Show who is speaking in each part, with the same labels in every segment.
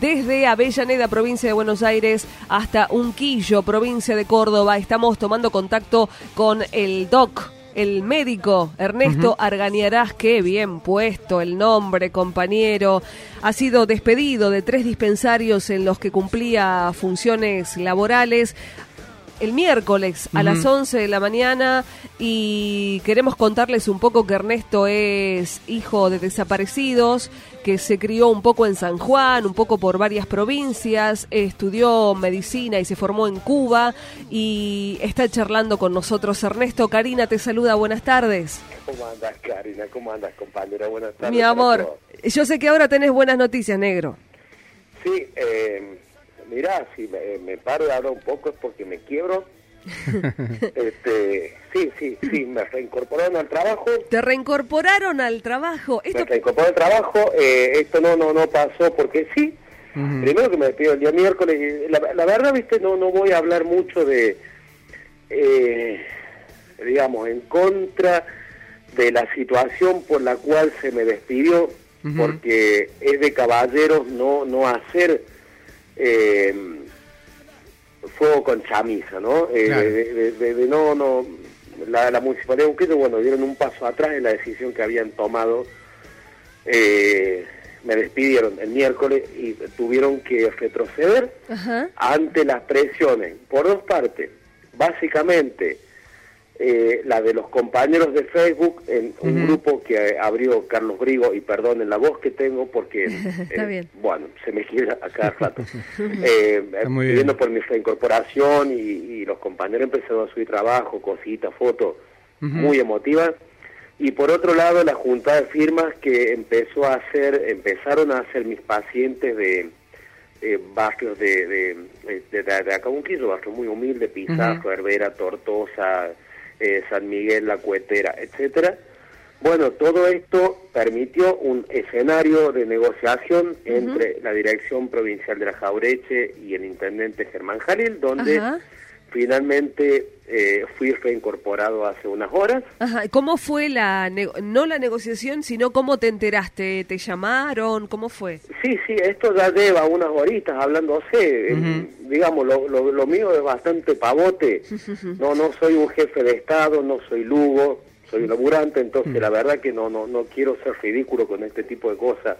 Speaker 1: desde Avellaneda, provincia de Buenos Aires, hasta Unquillo, provincia de Córdoba. Estamos tomando contacto con el doc, el médico Ernesto Arganiarás. Qué bien puesto el nombre, compañero. Ha sido despedido de 3 dispensarios en los que cumplía funciones laborales el miércoles a las 11 de la mañana, y queremos contarles un poco que Ernesto es hijo de desaparecidos, que se crió un poco en San Juan, un poco por varias provincias, estudió medicina y se formó en Cuba, y está charlando con nosotros. Ernesto, Karina te saluda, buenas tardes.
Speaker 2: ¿Cómo andas, Karina? ¿Cómo andas, compañera? Buenas tardes.
Speaker 1: Mi amor, yo sé que ahora tenés buenas noticias, negro.
Speaker 2: Sí, mirá, si me paro de hablar un poco es porque me quiebro. Sí, me reincorporaron al trabajo.
Speaker 1: ¿Te reincorporaron al trabajo?
Speaker 2: Me reincorporé al trabajo, esto no pasó porque sí. Primero que me despido el día miércoles, la verdad, viste, no voy a hablar mucho de, digamos, en contra de la situación por la cual se me despidió, porque es de caballeros no hacer fuego con chamisa, ¿no? Claro. La municipalidad de Unquillo, bueno, dieron un paso atrás en la decisión que habían tomado. Me despidieron el miércoles y tuvieron que retroceder ante las presiones por 2 partes. Básicamente, la de los compañeros de Facebook, en un grupo que abrió Carlos Brigo, y perdonen la voz que tengo porque, bueno, se me gira a cada rato, pidiendo por mi reincorporación, y los compañeros empezaron a subir trabajo, cositas, fotos, muy emotivas. Y por otro lado, la junta de firmas que empezaron a hacer mis pacientes de barrios de acá Unquillo, barrios muy humildes, Pizarro, Herbera, Tortosa, San Miguel, La Cuetera, etcétera. Bueno, todo esto permitió un escenario de negociación entre la Dirección Provincial de la Jaureche y el intendente Germán Jalil, donde finalmente fui reincorporado hace unas horas.
Speaker 1: ¿Cómo fue no la negociación, sino cómo te enteraste? ¿Te llamaron? ¿Cómo fue?
Speaker 2: Sí, esto ya lleva unas horitas hablándose. Digamos, lo mío es bastante pavote. No soy un jefe de Estado, no soy Lugo, soy un laburante, entonces la verdad que no quiero ser ridículo con este tipo de cosas.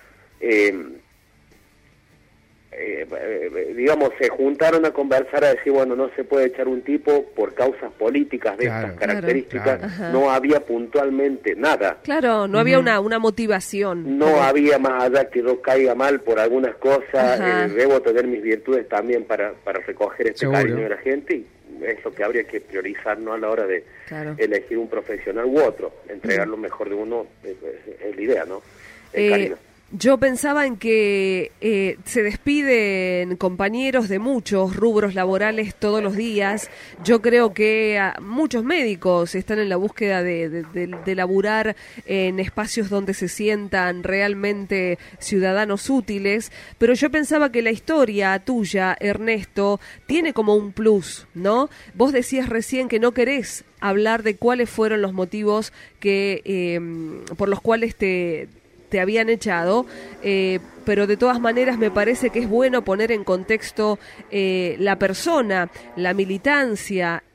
Speaker 2: Digamos, se juntaron a conversar, a decir, bueno, no se puede echar un tipo por causas políticas de estas características. No había puntualmente nada.
Speaker 1: Claro, no había una motivación.
Speaker 2: No había, más allá que yo caiga mal por algunas cosas, debo tener mis virtudes también para recoger este cariño de la gente, y es lo que habría que priorizar, ¿no?, a la hora de elegir un profesional u otro. Entregar lo mejor de uno es la idea, ¿no? El cariño.
Speaker 1: Yo pensaba en que se despiden compañeros de muchos rubros laborales todos los días. Yo creo que muchos médicos están en la búsqueda de laburar en espacios donde se sientan realmente ciudadanos útiles, pero yo pensaba que la historia tuya, Ernesto, tiene como un plus, ¿no? Vos decías recién que no querés hablar de cuáles fueron los motivos por los cuales te habían echado, pero de todas maneras me parece que es bueno poner en contexto la persona, la militancia,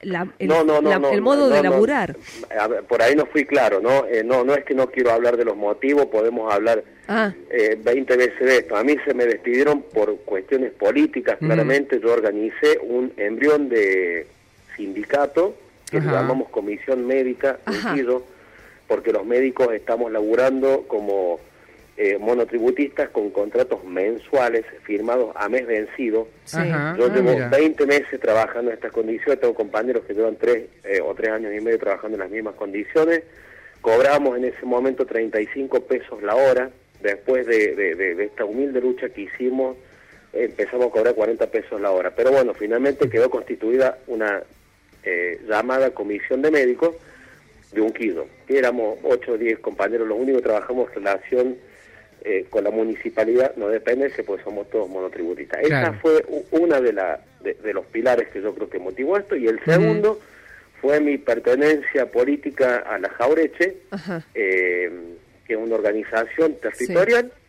Speaker 1: el modo de laburar.
Speaker 2: A ver, por ahí no fui claro, ¿no? No es que no quiero hablar de los motivos, podemos hablar 20 veces de esto. A mí se me despidieron por cuestiones políticas, claramente. Yo organicé un embrión de sindicato que llamamos Comisión Médica, porque los médicos estamos laburando como monotributistas con contratos mensuales firmados a mes vencido. Yo llevo 20 meses trabajando en estas condiciones, tengo compañeros que llevan 3 o 3 años y medio trabajando en las mismas condiciones. Cobramos en ese momento 35 pesos la hora. Después de esta humilde lucha que hicimos, empezamos a cobrar 40 pesos la hora. Pero bueno, finalmente quedó constituida una llamada comisión de médicos de Unquillo, que éramos 8 o 10 compañeros, los únicos que trabajamos en relación con la municipalidad, no depende, pues somos todos monotributistas. Esa fue una de los pilares que yo creo que motivó esto, y el segundo fue mi pertenencia política a la Jaureche, que es una organización territorial,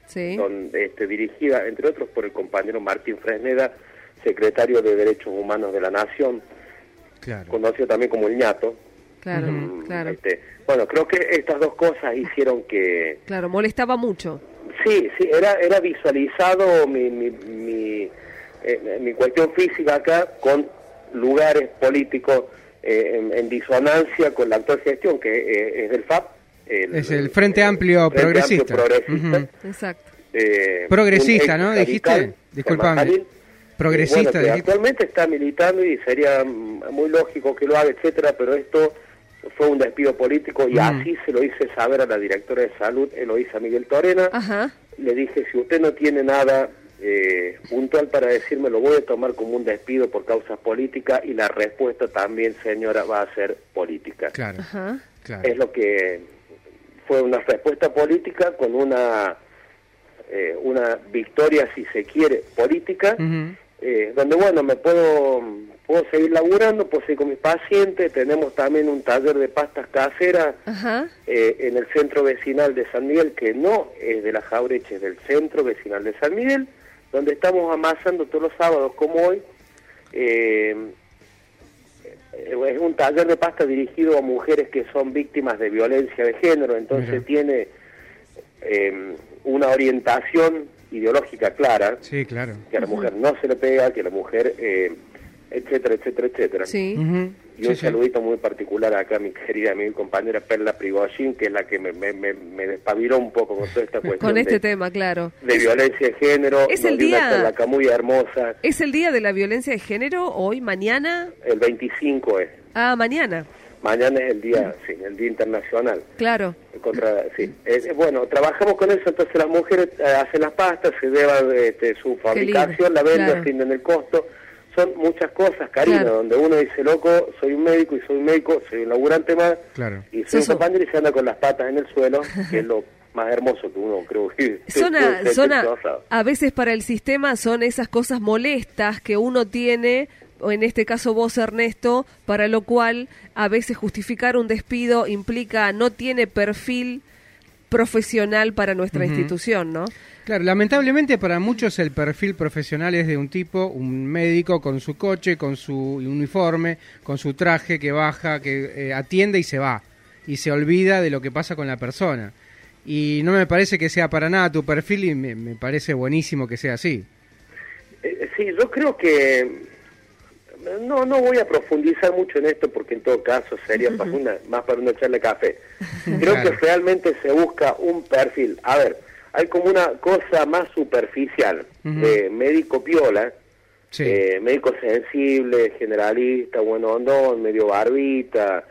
Speaker 2: dirigida, entre otros, por el compañero Martín Fresneda, secretario de Derechos Humanos de la Nación, conocido también como el ñato.
Speaker 1: Claro.
Speaker 2: Bueno, creo que estas dos cosas hicieron que...
Speaker 1: Claro, molestaba mucho.
Speaker 2: Sí, era visualizado mi cuestión física acá con lugares políticos en disonancia con la actual gestión, que es del FAP.
Speaker 3: Es el Frente Amplio Progresista.
Speaker 1: Exacto.
Speaker 3: Progresista, ¿no? Dijiste, disculpame. Progresista.
Speaker 2: Que actualmente está militando y sería muy lógico que lo haga, etcétera, pero esto fue un despido político y así se lo hice saber a la directora de salud, Eloísa Miguel Torena.
Speaker 1: Ajá.
Speaker 2: Le dije, si usted no tiene nada puntual para decirme, lo voy a tomar como un despido por causas políticas, y la respuesta también, señora, va a ser política.
Speaker 3: Claro.
Speaker 2: Es lo que fue, una respuesta política con una victoria, si se quiere, política, donde, bueno, me puedo seguir laburando, puedo seguir con mis pacientes. Tenemos también un taller de pastas caseras en el centro vecinal de San Miguel, que no es de la Jaureche, es del centro vecinal de San Miguel, donde estamos amasando todos los sábados, como hoy. Es un taller de pasta dirigido a mujeres que son víctimas de violencia de género, entonces tiene una orientación ideológica clara.
Speaker 3: Sí, claro.
Speaker 2: Que a la mujer no se le pega, que a la mujer, etcétera, etcétera, etcétera.
Speaker 1: Sí.
Speaker 2: Y un saludito muy particular acá a mi querida amiga y compañera Perla Prigozhin, que es la que me despabiló un poco con toda esta cuestión.
Speaker 1: Con este tema, claro.
Speaker 2: De violencia de género.
Speaker 1: Es el día...
Speaker 2: Una Perla muy hermosa.
Speaker 1: ¿Es el día de la violencia de género hoy, mañana?
Speaker 2: El 25 es.
Speaker 1: Ah, mañana.
Speaker 2: Mañana es el día, el Día Internacional.
Speaker 1: Claro.
Speaker 2: Bueno, trabajamos con eso, entonces las mujeres hacen las pastas, se llevan su fabricación, la venden, rinden el costo. Son muchas cosas, Karina, donde uno dice, loco, soy un médico, soy un laburante más, y soy un compañero y se anda con las patas en el suelo, que es lo más hermoso que uno creo que...
Speaker 1: A veces para el sistema son esas cosas molestas que uno tiene, o en este caso vos, Ernesto, para lo cual a veces justificar un despido implica no tiene perfil profesional para nuestra institución, ¿no?
Speaker 3: Claro, lamentablemente para muchos el perfil profesional es de un tipo, un médico con su coche, con su uniforme, con su traje, que baja, que atiende y se va, y se olvida de lo que pasa con la persona. Y no me parece que sea para nada tu perfil, y me parece buenísimo que sea así.
Speaker 2: Sí, yo creo que no voy a profundizar mucho en esto, porque en todo caso sería más para una charla de café. Creo que realmente se busca un perfil. A ver, hay como una cosa más superficial de médico piola, médico sensible, generalista, bueno ondón, medio barbita,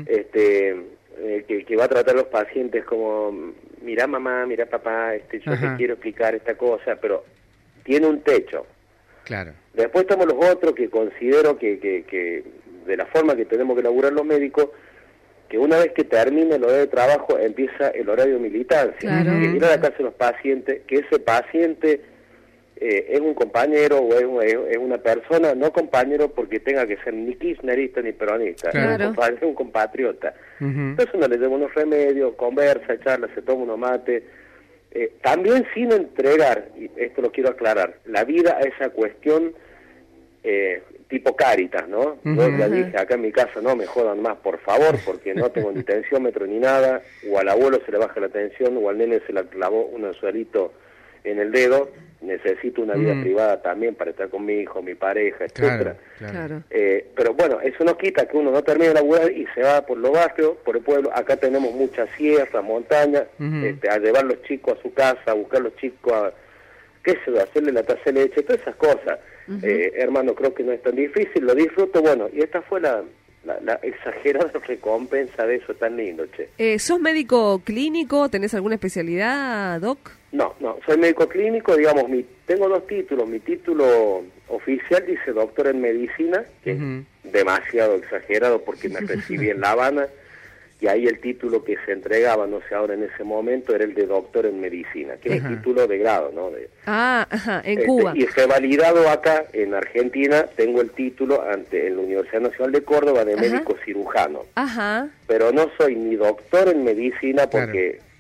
Speaker 2: que va a tratar a los pacientes como, mira mamá, mira papá, yo te quiero explicar esta cosa, pero tiene un techo.
Speaker 3: Claro.
Speaker 2: Después estamos los otros que considero que de la forma que tenemos que laburar los médicos, que una vez que termine el horario de trabajo empieza el horario de militancia, que ir a la casa de los pacientes, que ese paciente es un compañero o es una persona, no compañero porque tenga que ser ni kirchnerista ni peronista, es un compatriota. Entonces uno le lleva unos remedios, conversa, charla, se toma unos mates, también sin entregar, y esto lo quiero aclarar, la vida a esa cuestión tipo Cáritas, ¿no? Yo ya dije, acá en mi casa no me jodan más, por favor, porque no tengo ni tensiómetro ni nada, o al abuelo se le baja la tensión, o al nene se le clavó un anzuelito en el dedo, necesito una vida privada también para estar con mi hijo, mi pareja, etcétera.
Speaker 1: Claro.
Speaker 2: Pero bueno, eso no quita que uno no termine de laburar y se va por los barrios, por el pueblo. Acá tenemos muchas sierras, montañas, a llevar los chicos a su casa, a buscar los chicos a, qué sé yo, hacerle la taza de leche, todas esas cosas. Hermano, creo que no es tan difícil, lo disfruto, bueno, y esta fue la exagerada recompensa de eso tan lindo, che.
Speaker 1: ¿Sos médico clínico? ¿Tenés alguna especialidad, Doc?
Speaker 2: No, soy médico clínico, digamos, tengo dos títulos. Mi título oficial dice doctor en medicina, que es demasiado exagerado porque me recibí en La Habana, y ahí el título que se entregaba, no sé ahora en ese momento, era el de doctor en medicina, que es el título de grado, ¿no?
Speaker 1: En Cuba.
Speaker 2: Y revalidado acá, en Argentina, tengo el título en la Universidad Nacional de Córdoba de médico cirujano. Pero no soy ni doctor en medicina porque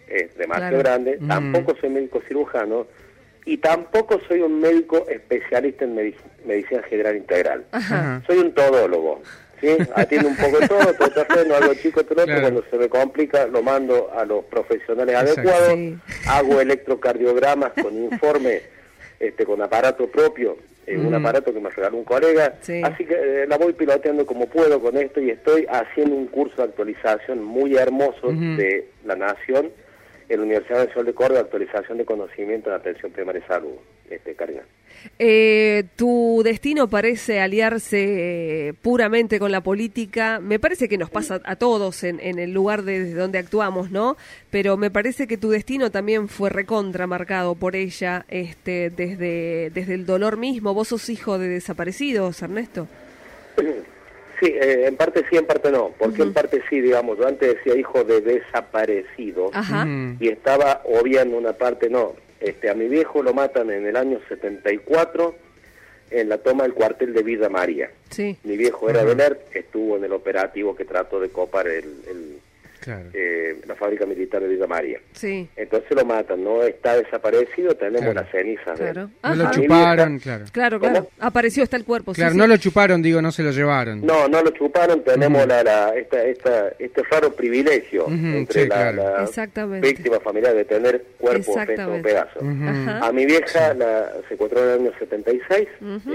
Speaker 2: es demasiado grande, tampoco soy médico cirujano y tampoco soy un médico especialista en medicina general integral. Soy un todólogo, ¿sí? Atiendo un poco de todo, no algo chico, todo otro, cuando se me complica lo mando a los profesionales adecuados, hago electrocardiogramas con informe, con aparato propio, un aparato que me regaló un colega, así que la voy piloteando como puedo con esto y estoy haciendo un curso de actualización muy hermoso de la Nación en la Universidad Nacional de Córdoba, actualización de conocimiento de atención primaria de salud, Karina.
Speaker 1: Tu destino parece aliarse puramente con la política. Me parece que nos pasa a todos en el lugar desde donde actuamos, ¿no? Pero me parece que tu destino también fue recontra marcado por ella, desde el dolor mismo. Vos sos hijo de desaparecidos, Ernesto.
Speaker 2: Sí, en parte sí, en parte no. Porque en parte sí, digamos, yo antes decía hijo de desaparecido y estaba obviando una parte, no. A mi viejo lo matan en el año 74 en la toma del cuartel de Villa María. Sí. Mi viejo era del ERP, estuvo en el operativo que trató de copar la fábrica militar de Villa María. Sí. Entonces lo matan, no está desaparecido, tenemos las cenizas de él.
Speaker 3: No lo chuparon,
Speaker 1: Claro. Apareció, está el cuerpo.
Speaker 3: Claro, no lo chuparon, digo, no se lo llevaron.
Speaker 2: No lo chuparon, tenemos este raro privilegio entre la víctima familiar de tener cuerpo feto o pedazo. A mi vieja la secuestró en el año 76,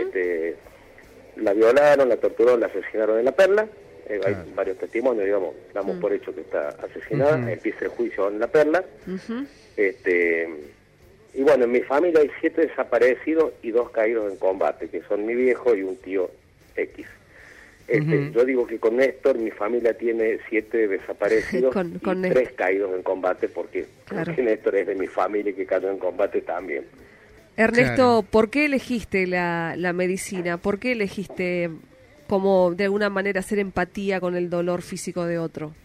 Speaker 2: la violaron, la torturaron, la asesinaron en La Perla. Hay varios testimonios, digamos, damos por hecho que está asesinada, empieza el juicio en La Perla. Y bueno, en mi familia hay 7 desaparecidos y 2 caídos en combate, que son mi viejo y un tío X. Yo digo que con Néstor mi familia tiene 7 desaparecidos y 3 caídos en combate, porque Néstor es de mi familia y que cayó en combate también.
Speaker 1: Ernesto, ¿por qué elegiste la medicina? ¿Por qué elegiste como de alguna manera hacer empatía con el dolor físico de otro?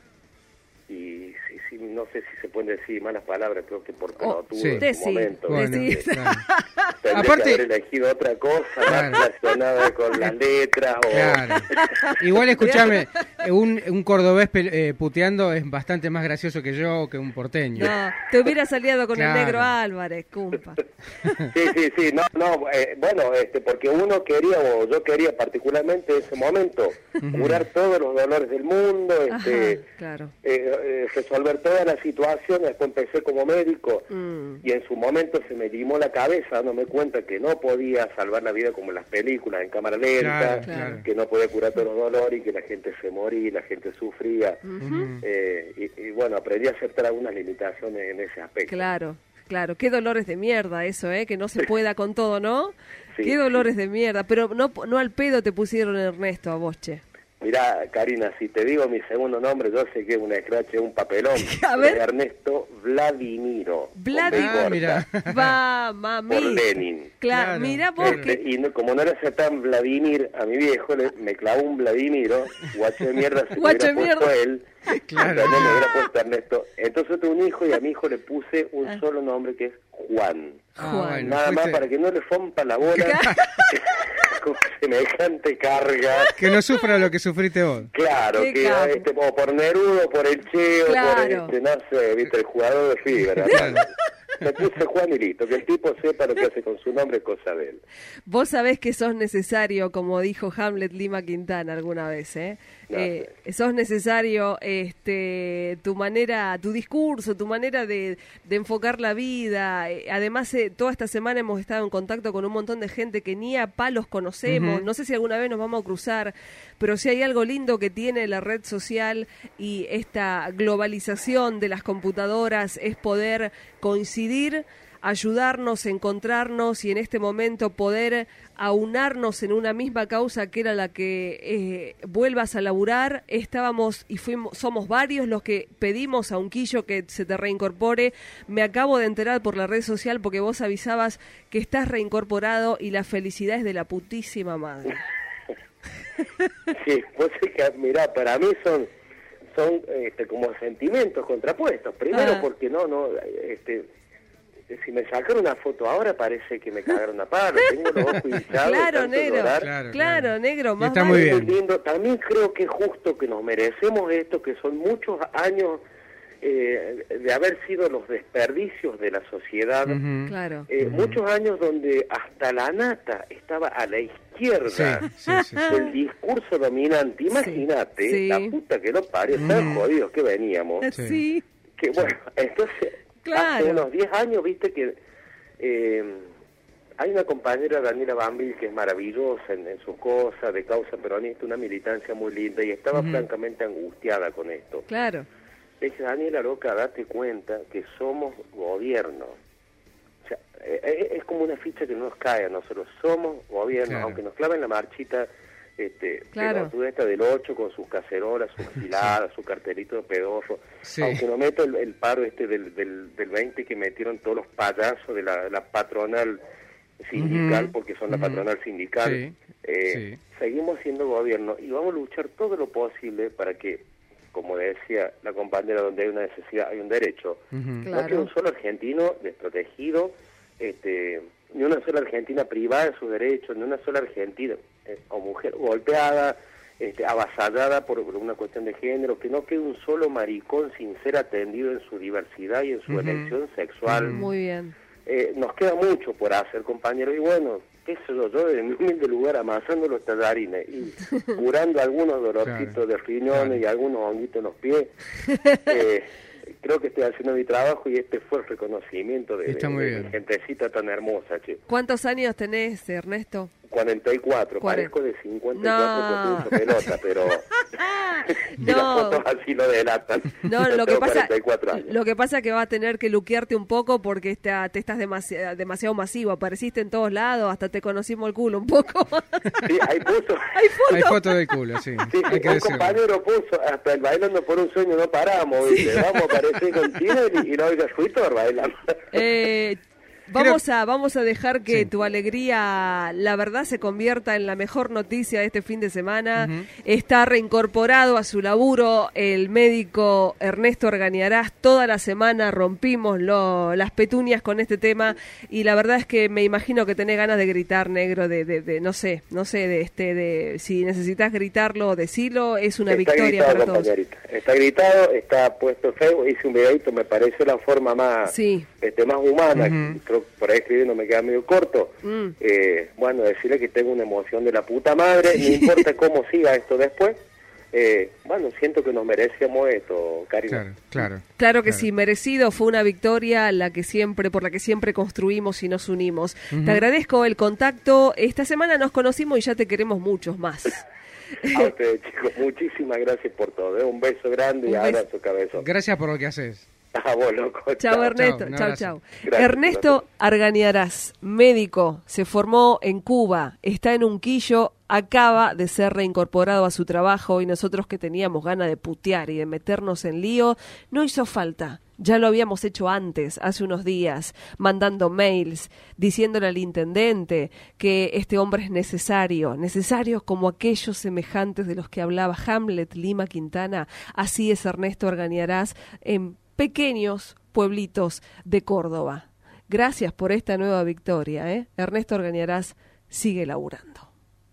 Speaker 2: Y sí, no sé si se pueden decir malas palabras, creo que por pelotudo en su momento.
Speaker 3: Bueno,
Speaker 2: aparte, que haber elegido otra cosa más relacionada con las letras.
Speaker 3: Igual, escúchame, un cordobés puteando es bastante más gracioso que yo o que un porteño.
Speaker 1: No, te hubieras aliado con el negro Álvarez, cumpa.
Speaker 2: Sí, bueno, porque uno quería, o yo quería particularmente en ese momento, curar todos los dolores del mundo, resolver todas las situaciones. Después empecé como médico y en su momento se me limó la cabeza dándome cuenta que no podía salvar la vida como en las películas, en cámara lenta, que no podía curar todos los dolores y que la gente se moría, la gente sufría. Y bueno, aprendí a aceptar algunas limitaciones en ese aspecto.
Speaker 1: Claro, qué dolores de mierda eso, que no se pueda con todo, ¿no? Sí, qué dolores de mierda, pero no al pedo te pusieron Ernesto a vos, che.
Speaker 2: Mirá, Karina, si te digo mi segundo nombre, yo sé que es una escrache, un papelón.
Speaker 1: A ver.
Speaker 2: Ernesto Vladimiro.
Speaker 3: Mira.
Speaker 1: Va, mami.
Speaker 2: Por Lenin.
Speaker 1: Claro. Mirá vos que...
Speaker 2: Y como no le aceptan Vladimir a mi viejo, me clavó un Vladimiro, guacho de mierda, se hubiera puesto él. Claro. Me hubiera puesto Ernesto. Entonces tuve un hijo y a mi hijo le puse un solo nombre que es Juan.
Speaker 1: Juan.
Speaker 2: Nada más para que no le rompa la bola. Con semejante carga.
Speaker 3: Que no sufra lo que sufriste vos.
Speaker 2: Claro, que o por Nerudo, por el Cheo, por no sé, viste, el jugador de fibra. Me puse Juan y listo, que el tipo sepa lo que hace con su nombre es cosa de él.
Speaker 1: Vos sabés que sos necesario, como dijo Hamlet Lima Quintana alguna vez, sos necesario tu discurso, tu manera de enfocar la vida. Además, toda esta semana hemos estado en contacto con un montón de gente que ni a palos conocemos. No sé si alguna vez nos vamos a cruzar, pero si hay algo lindo que tiene la red social y esta globalización de las computadoras es poder coincidir, ayudarnos, encontrarnos y en este momento poder aunarnos en una misma causa que era la que vuelvas a laburar. Estábamos y somos varios los que pedimos a Unquillo que se te reincorpore. Me acabo de enterar por la red social porque vos avisabas que estás reincorporado y la felicidad es de la putísima madre.
Speaker 2: Sí, pues es que, mirá, para mí son como sentimientos contrapuestos. Primero porque si me sacaron una foto ahora parece que me cagaron a palo. Tengo los ojos hinchados.
Speaker 1: Claro, negro. Más
Speaker 3: está muy bien.
Speaker 2: Lindo. También creo que es justo que nos merecemos esto, que son muchos años de haber sido los desperdicios de la sociedad.
Speaker 1: Claro.
Speaker 2: Muchos años donde hasta la nata estaba a la izquierda del discurso dominante. Imagínate, la puta que no parió, tan jodidos que veníamos.
Speaker 1: Sí.
Speaker 2: Que bueno, entonces, hace unos 10 años, viste que hay una compañera, Daniela Bambil, que es maravillosa en sus cosas, de causa peronista, una militancia muy linda, y estaba francamente angustiada con esto.
Speaker 1: Claro.
Speaker 2: Le dije, Daniela, loca, date cuenta que somos gobierno. O sea, es como una ficha que no nos cae a nosotros. Somos gobierno, aunque nos claven la marchita, esta del 8 con sus cacerolas, sus giladas, su cartelito de pedorro. Aunque no meto el paro del 20 que metieron todos los payasos de la patronal sindical, porque son la patronal sindical. Seguimos siendo gobierno y vamos a luchar todo lo posible para que, como decía la compañera, donde hay una necesidad hay un derecho. No que un solo argentino desprotegido, ni una sola argentina privada de sus derechos, ni una sola argentina o mujer golpeada, avasallada por una cuestión de género, que no quede un solo maricón sin ser atendido en su diversidad y en su elección sexual.
Speaker 1: Muy bien.
Speaker 2: Nos queda mucho por hacer, compañeros, y bueno, qué sé yo de mi humilde lugar amasando los tallarines y curando algunos dolorcitos de riñones y algunos honguitos en los pies. Creo que estoy haciendo mi trabajo y este fue el reconocimiento de gentecita tan hermosa, che.
Speaker 1: ¿Cuántos años tenés, Ernesto?
Speaker 2: 44, parezco de 54 con pelota, pero las fotos así lo delatan.
Speaker 1: No, lo que pasa es que vas a tener que luquearte un poco porque te estás demasiado masivo, apareciste en todos lados, hasta te conocimos el culo un poco.
Speaker 2: Sí, hay fotos.
Speaker 3: Hay fotos del culo, sí.
Speaker 2: Hay que un compañero puso, hasta el Bailando por un Sueño no paramos, ¿viste? Vamos a aparecer contigo y no oigas Fuitor bailando.
Speaker 1: Vamos a dejar que tu alegría, la verdad, se convierta en la mejor noticia de este fin de semana. Está reincorporado a su laburo el médico Ernesto Argañarás. Toda la semana rompimos las petunias con este tema y la verdad es que me imagino que tenés ganas de gritar, negro, de no sé, de si necesitas gritarlo o decirlo, es una victoria para todos.
Speaker 2: Está gritado, está puesto en Facebook, hice un videito, me pareció la forma más más humana. Creo por ahí escribiendo me queda medio corto. Bueno, decirle que tengo una emoción de la puta madre, no importa cómo siga esto después. Bueno, siento que nos merecemos esto, Karina.
Speaker 1: Claro que sí, merecido, fue una victoria por la que siempre construimos y nos unimos. Te agradezco el contacto, esta semana nos conocimos y ya te queremos muchos más.
Speaker 2: A ustedes, chicos, muchísimas gracias por todo. Un beso grande y abrazo, cabezón.
Speaker 3: Gracias por lo que haces.
Speaker 2: Vos, loco.
Speaker 1: Chao, Ernesto. Chao. Ernesto Argañarás, médico, se formó en Cuba, está en Unquillo, acaba de ser reincorporado a su trabajo y nosotros que teníamos ganas de putear y de meternos en lío, no hizo falta. Ya lo habíamos hecho antes, hace unos días, mandando mails, diciéndole al intendente que este hombre es necesario como aquellos semejantes de los que hablaba Hamlet Lima Quintana. Así es Ernesto Argañarás en pequeños pueblitos de Córdoba. Gracias por esta nueva victoria, Ernesto Argañarás sigue laburando.